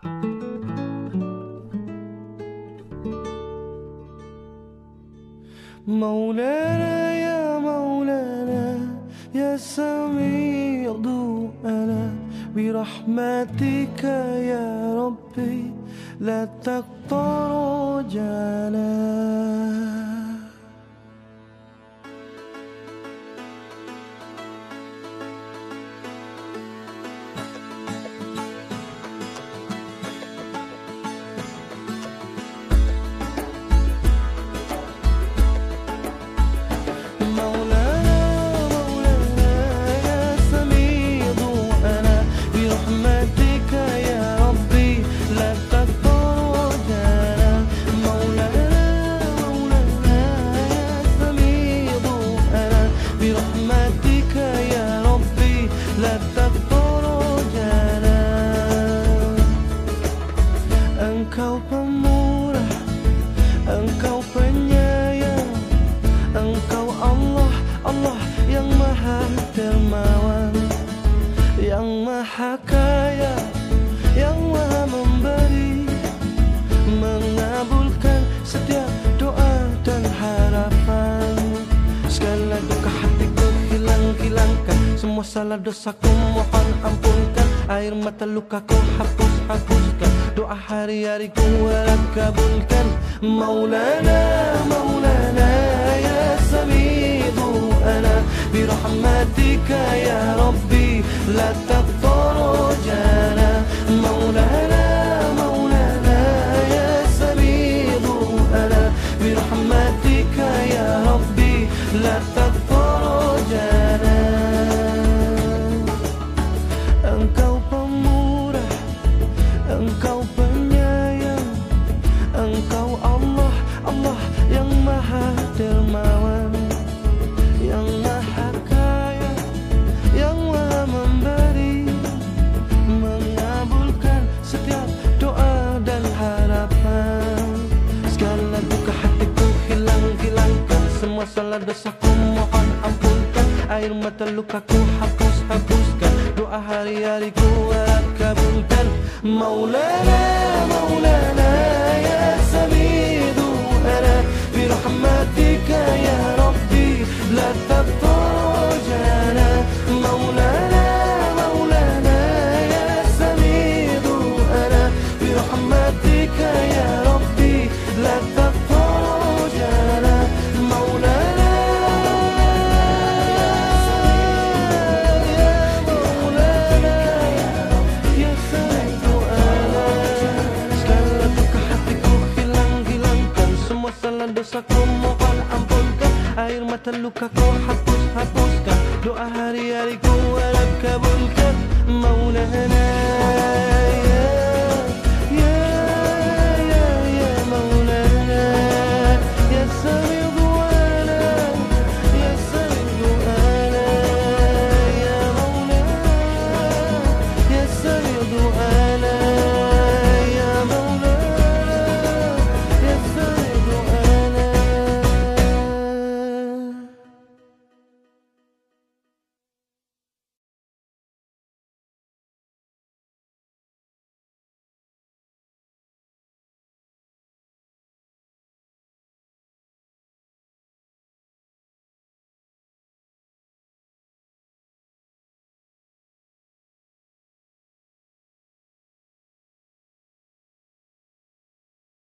مولانا يا مولانا يا سميع دعانا برحمتك يا ربي لا تقطع رجانا. Engkau pemurah, Engkau penyayang, Engkau Allah, Allah yang maha dermawan, yang maha kaya, yang maha memberi, mengabulkan setiap doa dan harapan. Segala duka hatiku hilangkan, semua salah dosaku mohon ampunkan, air mata lukaku hapuskan, doa hari-hariku harap kabulkan. Maulana, Maulana ya sami du'ana birahmatika ya Rabbi la taqtar rajana. Maulana, Maulana ya sami du'ana birahmatika ya Rabbi la taqtar rajana. Engkau pemurah, Engkau penyayang, Engkau Allah, Allah yang maha dermawan, yang maha kaya, yang maha memberi, mengabulkan setiap doa dan harapan. Segala duka hatiku hilangkan, semua salah dosaku mohon ampunkan, air mata lukaku hapuskan, doa hari-hariku harap kabulkan. Maulana, Maulana ya sami du'ana birahmatika ya Rabbi la taqtar rajana. Maulana, Maulana ya sami du'ana birahmatika ya Rabbi la taqtar rajana. Maulana dosaku mohon ampunkan, air mata lukaku hapuskan, doa hari-hariku harap kabulkan.